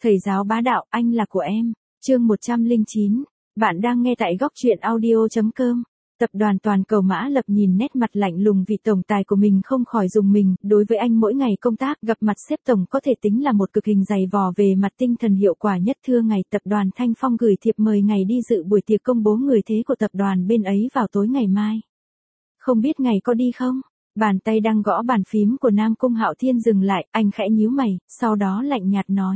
Thầy giáo bá đạo, anh là của em. Chương 109. Bạn đang nghe tại góc truyện audio.com. Tập đoàn Toàn cầu Mã Lập nhìn nét mặt lạnh lùng vì tổng tài của mình không khỏi rùng mình, đối với anh mỗi ngày công tác gặp mặt sếp tổng có thể tính là một cực hình dày vò về mặt tinh thần hiệu quả nhất. Thưa ngày, tập đoàn Thanh Phong gửi thiệp mời ngày đi dự buổi tiệc công bố người thế của tập đoàn bên ấy vào tối ngày mai. Không biết ngày có đi không? Bàn tay đang gõ bàn phím của Nam Cung Hạo Thiên dừng lại, anh khẽ nhíu mày, sau đó lạnh nhạt nói.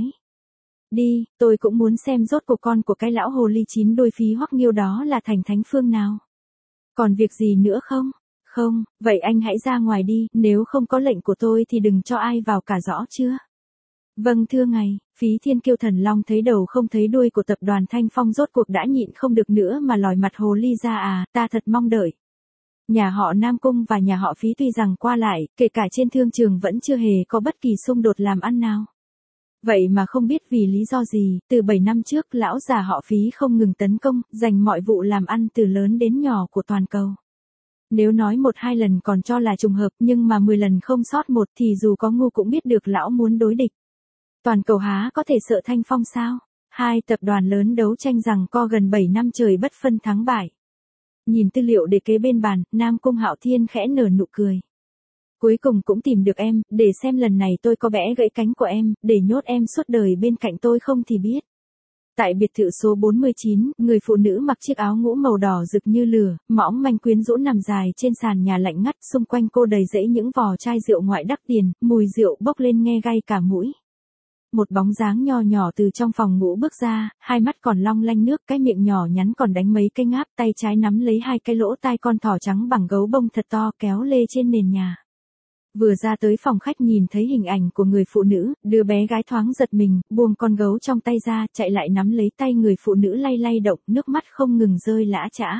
Đi, tôi cũng muốn xem rốt cuộc con của cái lão hồ ly chín đôi phí hoắc nghiêu đó là thành thánh phương nào. Còn việc gì nữa không? Không, vậy anh hãy ra ngoài đi, nếu không có lệnh của tôi thì đừng cho ai vào cả, rõ chưa? Vâng thưa ngài. Phí Thiên Kiêu Thần Long thấy đầu không thấy đuôi của tập đoàn Thanh Phong rốt cuộc đã nhịn không được nữa mà lòi mặt hồ ly ra. Ta thật mong đợi. Nhà họ Nam Cung và nhà họ Phí tuy rằng qua lại, kể cả trên thương trường vẫn chưa hề có bất kỳ xung đột làm ăn nào. Vậy mà không biết vì lý do gì, từ 7 năm trước lão già họ Phí không ngừng tấn công, giành mọi vụ làm ăn từ lớn đến nhỏ của toàn cầu. Nếu nói 1-2 lần còn cho là trùng hợp, nhưng mà 10 lần không sót một thì dù có ngu cũng biết được lão muốn đối địch. Toàn cầu há có thể sợ Thanh Phong sao? Hai tập đoàn lớn đấu tranh rằng co gần 7 năm trời bất phân thắng bại. Nhìn tư liệu để kế bên bàn, Nam Cung Hạo Thiên khẽ nở nụ cười. Cuối cùng cũng tìm được em, để xem lần này tôi có bẽ gãy cánh của em, để nhốt em suốt đời bên cạnh tôi không thì biết. Tại biệt thự số 49, người phụ nữ mặc chiếc áo ngũ màu đỏ rực như lửa, mõng manh quyến rũ nằm dài trên sàn nhà lạnh ngắt, xung quanh cô đầy rẫy những vò chai rượu ngoại đắt tiền, mùi rượu bốc lên nghe gai cả mũi. Một bóng dáng nho nhỏ từ trong phòng ngủ bước ra, hai mắt còn long lanh nước, cái miệng nhỏ nhắn còn đánh mấy cái ngáp, tay trái nắm lấy hai cái lỗ tai con thỏ trắng bằng gấu bông thật to kéo lê trên nền nhà. Vừa ra tới phòng khách nhìn thấy hình ảnh của người phụ nữ, đứa bé gái thoáng giật mình, buông con gấu trong tay ra, chạy lại nắm lấy tay người phụ nữ lay lay động, nước mắt không ngừng rơi lã chã.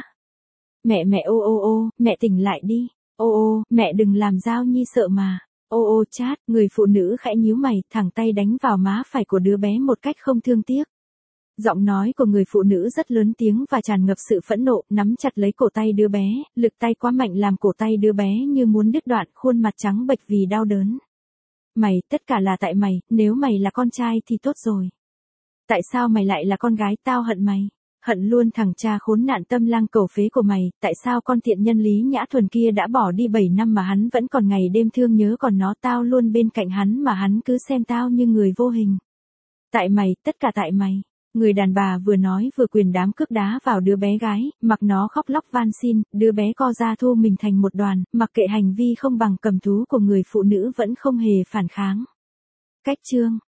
Mẹ ô, mẹ tỉnh lại đi. Ô, mẹ đừng làm Giao Nhi sợ mà. Ô chát, người phụ nữ khẽ nhíu mày, thẳng tay đánh vào má phải của đứa bé một cách không thương tiếc. Giọng nói của người phụ nữ rất lớn tiếng và tràn ngập sự phẫn nộ, nắm chặt lấy cổ tay đứa bé, lực tay quá mạnh làm cổ tay đứa bé như muốn đứt đoạn, khuôn mặt trắng bệch vì đau đớn. Mày, tất cả là tại mày, nếu mày là con trai thì tốt rồi. Tại sao mày lại là con gái, tao hận mày. Hận luôn thằng cha khốn nạn tâm lang cầu phế của mày, tại sao con tiện nhân Lý Nhã Thuần kia đã bỏ đi 7 năm mà hắn vẫn còn ngày đêm thương nhớ còn nó, tao luôn bên cạnh hắn mà hắn cứ xem tao như người vô hình. Tại mày, tất cả tại mày. Người đàn bà vừa nói vừa quyền đám cước đá vào đứa bé gái, mặc nó khóc lóc van xin, đứa bé co ra thu mình thành một đoàn, mặc kệ hành vi không bằng cầm thú của người phụ nữ vẫn không hề phản kháng. Cách chương